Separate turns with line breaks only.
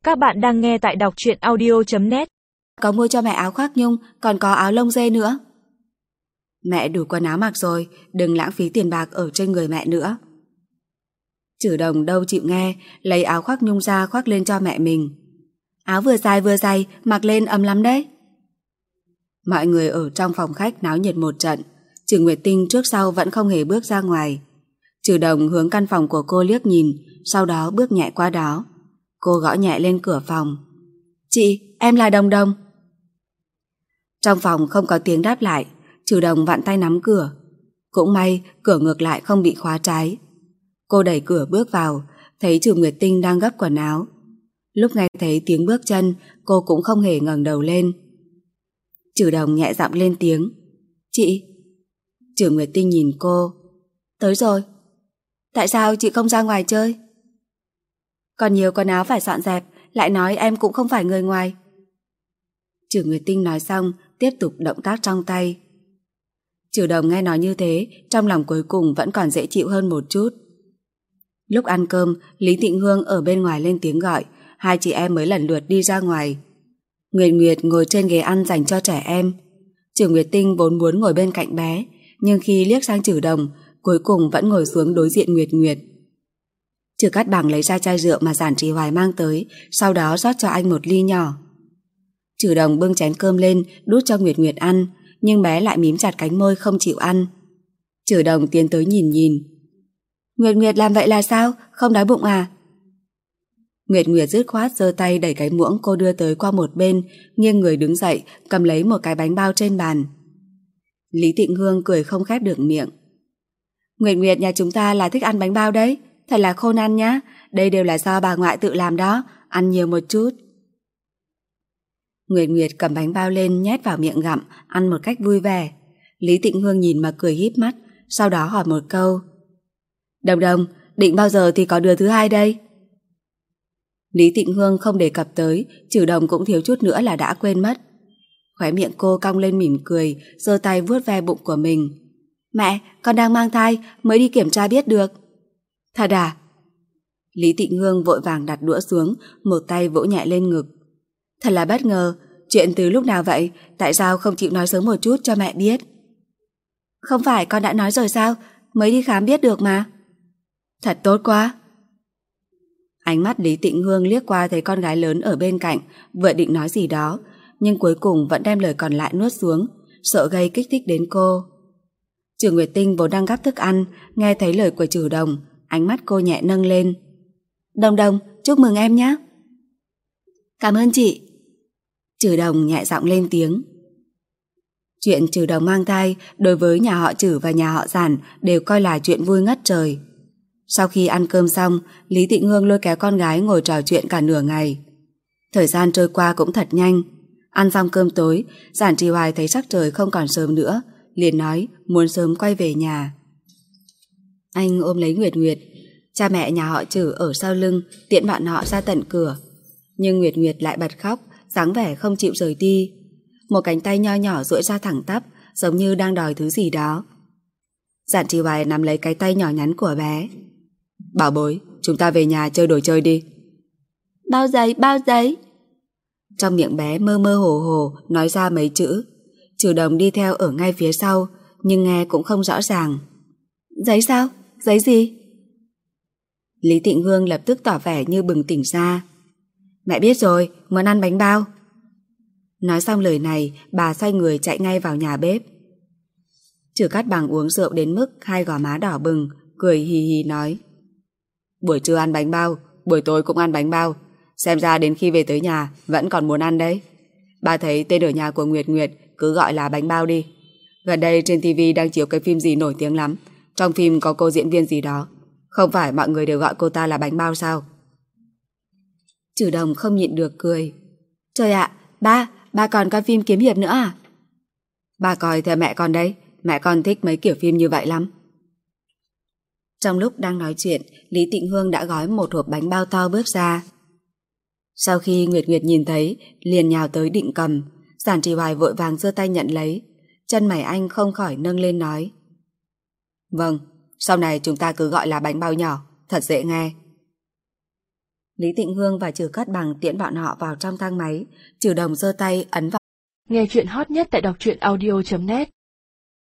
Các bạn đang nghe tại đọc truyện audio.net.
Có mua cho mẹ áo khoác nhung, còn có áo lông dê nữa. Mẹ đủ quần áo mặc rồi, đừng lãng phí tiền bạc ở trên người mẹ nữa. Trừ Đồng đâu chịu nghe, lấy áo khoác nhung ra khoác lên cho mẹ mình. Áo vừa dài, mặc lên ấm lắm đấy. Mọi người ở trong phòng khách náo nhiệt một trận. Trừ Nguyệt Tinh trước sau vẫn không hề bước ra ngoài. Trừ Đồng hướng căn phòng của cô liếc nhìn, sau đó bước nhẹ qua đó. Cô gõ nhẹ lên cửa phòng. Chị, em là Đồng Đồng. Trong phòng không có tiếng đáp lại. Trừ Đồng vặn tay nắm cửa. Cũng may cửa ngược lại không bị khóa trái. Cô đẩy cửa bước vào, thấy Trừ Nguyệt Tinh đang gấp quần áo. Lúc nghe thấy tiếng bước chân, cô cũng không hề ngẩng đầu lên. Trừ Đồng nhẹ giọng lên tiếng. Chị. Trừ Nguyệt Tinh nhìn cô. Tới rồi. Tại sao chị không ra ngoài chơi? Còn nhiều quần áo phải dọn dẹp, lại nói em cũng không phải người ngoài. Trừ Nguyệt Tinh nói xong, tiếp tục động tác trong tay. Trừ Đồng nghe nói như thế, trong lòng cuối cùng vẫn còn dễ chịu hơn một chút. Lúc ăn cơm, Lý Tịnh Hương ở bên ngoài lên tiếng gọi, hai chị em mới lần lượt đi ra ngoài. Nguyệt Nguyệt ngồi trên ghế ăn dành cho trẻ em. Trừ Nguyệt Tinh vốn muốn ngồi bên cạnh bé, nhưng khi liếc sang Trừ Đồng, cuối cùng vẫn ngồi xuống đối diện Nguyệt Nguyệt. Trừ Cát Bằng lấy ra chai rượu mà Giản Trì Hoài mang tới, sau đó rót cho anh một ly nhỏ. Trừ Đồng bưng chén cơm lên, đút cho Nguyệt Nguyệt ăn, nhưng bé lại mím chặt cánh môi không chịu ăn. Trừ Đồng tiến tới nhìn. Nguyệt Nguyệt làm vậy là sao? Không đói bụng à? Nguyệt Nguyệt dứt khoát giơ tay đẩy cái muỗng cô đưa tới qua một bên, nghiêng người đứng dậy, cầm lấy một cái bánh bao trên bàn. Lý Tịnh Hương cười không khép được miệng. Nguyệt Nguyệt nhà chúng ta là thích ăn bánh bao đấy, thật là khôn ăn nhá, đây đều là do bà ngoại tự làm đó, ăn nhiều một chút. Nguyệt Nguyệt cầm bánh bao lên nhét vào miệng gặm, ăn một cách vui vẻ. Lý Tịnh Hương nhìn mà cười híp mắt, sau đó hỏi một câu. Đồng Đồng, định bao giờ thì có đứa thứ hai đây? Lý Tịnh Hương không đề cập tới, Trừ Đồng cũng thiếu chút nữa là đã quên mất. Khóe miệng cô cong lên mỉm cười, giơ tay vuốt ve bụng của mình. Mẹ, con đang mang thai, mới đi kiểm tra biết được. Thật à? Lý Tịnh Hương vội vàng đặt đũa xuống, một tay vỗ nhẹ lên ngực. Thật là bất ngờ, chuyện từ lúc nào vậy, tại sao không chịu nói sớm một chút cho mẹ biết? Không phải con đã nói rồi sao, mới đi khám biết được mà. Thật tốt quá. Ánh mắt Lý Tịnh Hương liếc qua thấy con gái lớn ở bên cạnh, vừa định nói gì đó, nhưng cuối cùng vẫn đem lời còn lại nuốt xuống, sợ gây kích thích đến cô. Trừ Nguyệt Tinh vốn đang gắp thức ăn, nghe thấy lời của Trừ Đồng, ánh mắt cô nhẹ nâng lên. Đồng Đồng, chúc mừng em nhé. Cảm ơn chị. Trừ Đồng nhẹ giọng lên tiếng. Chuyện Trừ Đồng mang thai đối với nhà họ Trừ và nhà họ Giản đều coi là chuyện vui ngất trời. Sau khi ăn cơm xong, Lý Tịnh Hương lôi kéo con gái ngồi trò chuyện cả nửa ngày. Thời gian trôi qua cũng thật nhanh. Ăn xong cơm tối, Giản Trì Hoài thấy sắc trời không còn sớm nữa, liền nói muốn sớm quay về nhà. Anh ôm lấy Nguyệt Nguyệt. Cha mẹ nhà họ Trừ ở sau lưng tiễn bọn họ ra tận cửa, nhưng Nguyệt Nguyệt lại bật khóc, dáng vẻ không chịu rời đi. Một cánh tay nho nhỏ duỗi ra thẳng tắp, giống như đang đòi thứ gì đó. Giản Trì Hoài nắm lấy cái tay nhỏ nhắn của bé. Bảo bối, chúng ta về nhà chơi đồ chơi đi. Bao giấy. Trong miệng bé mơ mơ hồ hồ nói ra mấy chữ. Trừ Đồng đi theo ở ngay phía sau, nhưng nghe cũng không rõ ràng. Giấy sao? Giấy gì? Lý Tịnh Hương lập tức tỏ vẻ như bừng tỉnh ra. Mẹ biết rồi, muốn ăn bánh bao. Nói xong lời này, bà xoay người chạy ngay vào nhà bếp. Trừ Cát Bằng uống rượu đến mức hai gò má đỏ bừng, cười hì hì nói. Buổi trưa ăn bánh bao, buổi tối cũng ăn bánh bao. Xem ra đến khi về tới nhà vẫn còn muốn ăn đấy. Bà thấy tên ở nhà của Nguyệt Nguyệt cứ gọi là bánh bao đi. Gần đây trên TV đang chiếu cái phim gì nổi tiếng lắm. Trong phim có cô diễn viên gì đó. Không phải mọi người đều gọi cô ta là bánh bao sao? Trừ Đồng không nhịn được cười. Trời ạ, ba còn coi phim kiếm hiệp nữa à? Ba coi theo mẹ con đấy. Mẹ con thích mấy kiểu phim như vậy lắm. Trong lúc đang nói chuyện, Lý Tịnh Hương đã gói một hộp bánh bao to bước ra. Sau khi Nguyệt Nguyệt nhìn thấy, liền nhào tới định cầm. Giản Trì Hoài vội vàng giơ tay nhận lấy. Chân mày anh không khỏi nâng lên nói. Vâng, sau này chúng ta cứ gọi là bánh bao nhỏ, thật dễ nghe. Lý Tịnh Hương và Trừ Cát Bằng tiễn bọn họ vào trong thang máy. Trừ Đồng giơ tay ấn vào.
Nghe chuyện hot nhất tại đọc truyện audio.net